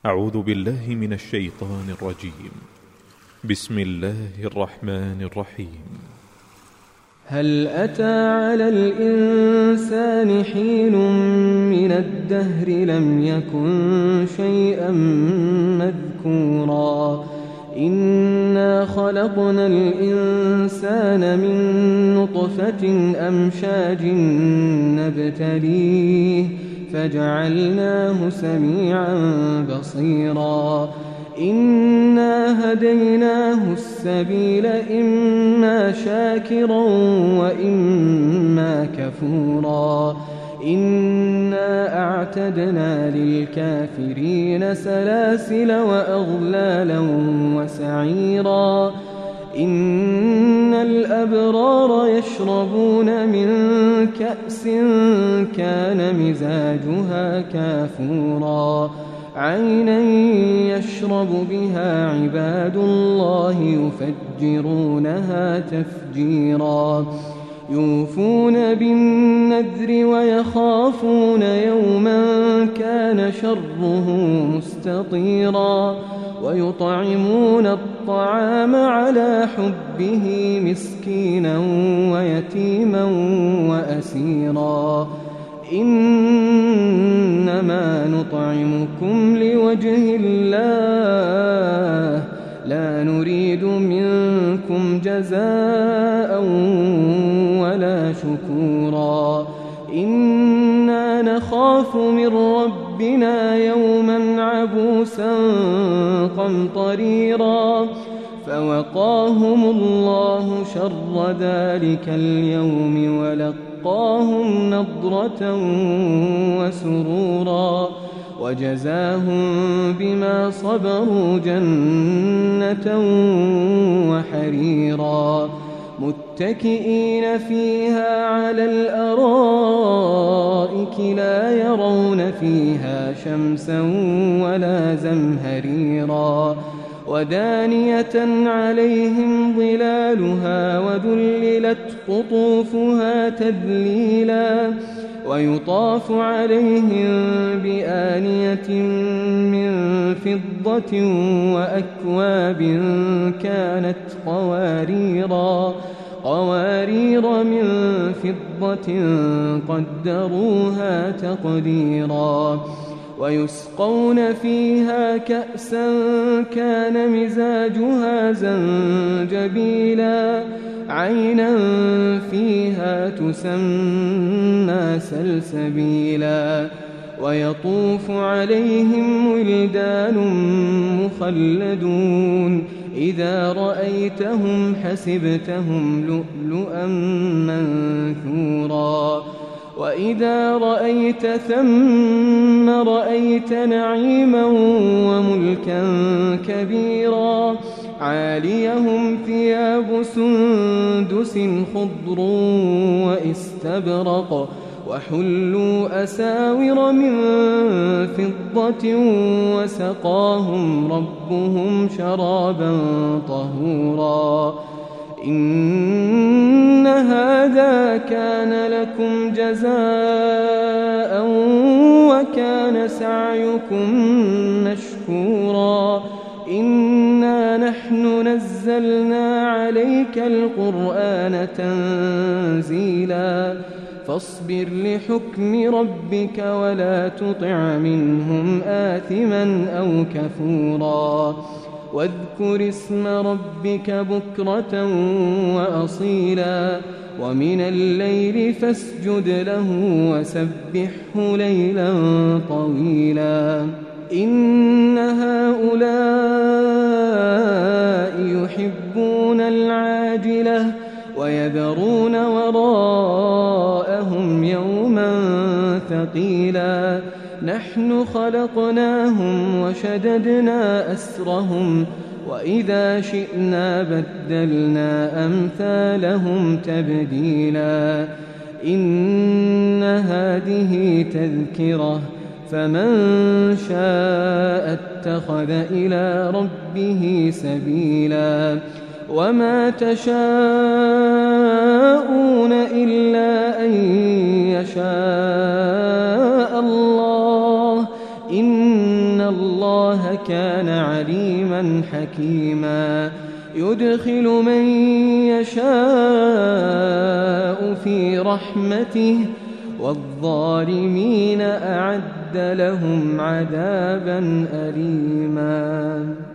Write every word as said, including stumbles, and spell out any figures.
أعوذ بالله من الشيطان الرجيم. بسم الله الرحمن الرحيم. هل أتى على الإنسان حين من الدهر لم يكن شيئا مذكورا إنا خلقنا الإنسان من نطفة أمشاج نبتليه فجعلناه سميعا بصيرا إنا هديناه السبيل إما شاكرا وإما كفورا إنا أعتدنا للكافرين سلاسل وأغلالا وسعيرا إن الأبرار يشربون من كأس كان مزاجها كافورا عينا يشرب بها عباد الله يفجرونها تفجيرا يوفون بالنذر ويخافون يوما كان شره مستطيرا ويطعمون الطعام على حبه مسكينا ويتيما وأسيرا إنما نطعمكم لوجه الله لا نريد منكم جزاء ولا شكورا إنا نخاف من ربنا يوما عبوسا قمطريرا فوقاهم الله شر ذلك اليوم ولقاهم نضرة وسرورا وجزاهم بما صبروا جنة وحريرا متكئين فيها على الأرائك لا يرون فيها شمسا ولا زمهريرا ودانية عليهم ظلالها وذللت قطوفها تذليلا ويطاف عليهم بآنية من فضة وأكواب كانت قواريرا قوارير من فضة قدروها تقديرا ويسقون فيها كأسا كان مزاجها زنجبيلا عينا فيها تسمى سلسبيلا ويطوف عليهم ولدان مخلدون إذا رأيتهم حسبتهم لؤلؤا منثورا وإذا رأيت ثم رأيت نعيما وملكا كبيرا عاليهم ثياب سندس خضر واستبرق وحلوا أساور من فضة وسقاهم ربهم شرابا طهورا إن هذا كان لكم جزاء وكان سعيكم مشكورا إنا نحن نزلنا عليك القرآن تنزيلا فاصبر لحكم ربك ولا تطع منهم آثما أو كفورا واذكر اسم ربك بكرة وأصيلا ومن الليل فاسجد له وسبحه ليلا طويلا إن هؤلاء يحبون العاجلة ويذرون وراءهم يوما ثقيلا نحن خلقناهم وشددنا أسرهم وإذا شئنا بدلنا أمثالهم تبديلا إن هذه تذكرة فمن شاء اتخذ إلى ربه سبيلا وما تشاءون إلا أن يشاء الله إن الله الله كان عليما حكيما يدخل من يشاء في رحمته والظالمين أعد لهم عذابا أليما.